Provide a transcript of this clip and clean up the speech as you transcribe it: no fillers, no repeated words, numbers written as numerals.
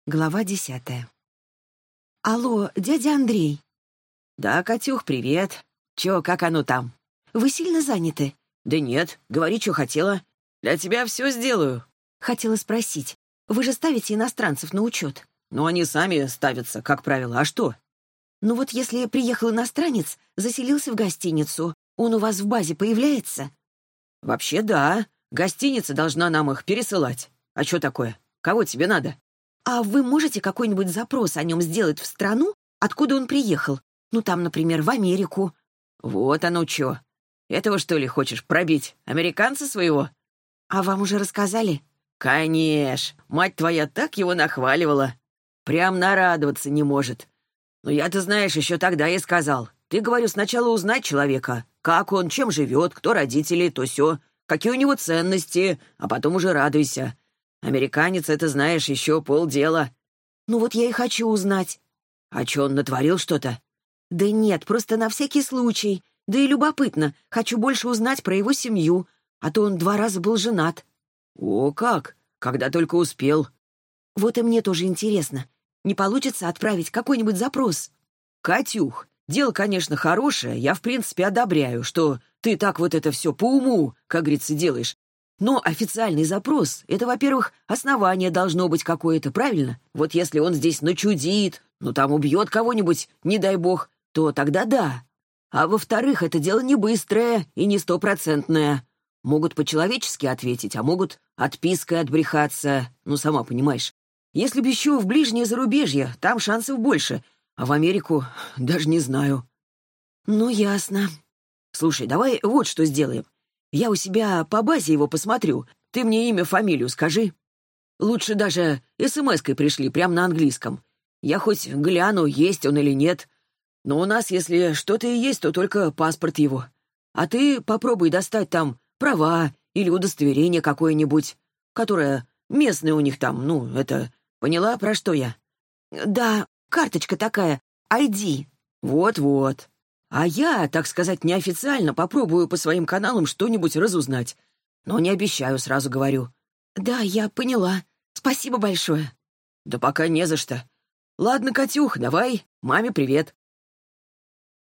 Глава 10. Алло, дядя Андрей. Да, Катюх, привет. Чё, как оно там? Вы сильно заняты? Да нет, говори, что хотела. Для тебя все сделаю. Хотела спросить. Вы же ставите иностранцев на учет? Ну, они сами ставятся, как правило. А что? Ну вот если приехал иностранец, заселился в гостиницу, он у вас в базе появляется? Вообще, да. Гостиница должна нам их пересылать. А что такое? Кого тебе надо? А вы можете какой-нибудь запрос о нем сделать в страну, откуда он приехал? Ну там, например, в Америку. Вот оно чё. Этого, что ли, хочешь пробить? Американца своего? А вам уже рассказали? Конечно. Мать твоя так его нахваливала. Прям нарадоваться не может. Но я-то, знаешь, еще тогда и сказал. Ты, говорю, сначала узнать человека. Как он, чем живет, кто родители, то сё. Какие у него ценности, а потом уже радуйся. Американец, это, знаешь, еще полдела. Ну вот я и хочу узнать. А чё, он натворил что-то? Да нет, просто на всякий случай. Да и любопытно, хочу больше узнать про его семью, а то он 2 раза был женат. О, как? Когда только успел. Вот и мне тоже интересно. Не получится отправить какой-нибудь запрос? Катюх, дело, конечно, хорошее, я, в принципе, одобряю, что ты так вот это все по уму, как говорится, делаешь. Но официальный запрос — это, во-первых, основание должно быть какое-то, правильно? Вот если он здесь начудит, ну там убьет кого-нибудь, не дай бог, то тогда да. А во-вторых, это дело не быстрое и не стопроцентное. Могут по-человечески ответить, а могут отпиской отбрехаться, ну, сама понимаешь. Если б еще в ближнее зарубежье, там шансов больше, а в Америку даже не знаю. Ну, ясно. Слушай, давай вот что сделаем. Я у себя по базе его посмотрю. Ты мне имя, фамилию скажи. Лучше даже смс-кой пришли, прямо на английском. Я хоть гляну, есть он или нет. Но у нас, если что-то и есть, то только паспорт его. А ты попробуй достать там права или удостоверение какое-нибудь, которое местное у них там, ну, это... Поняла, про что я? Да, карточка такая, ID. Вот-вот. А я, так сказать, неофициально попробую по своим каналам что-нибудь разузнать. Но не обещаю, сразу говорю. Да, я поняла. Спасибо большое. Да пока не за что. Ладно, Катюх, давай, маме привет.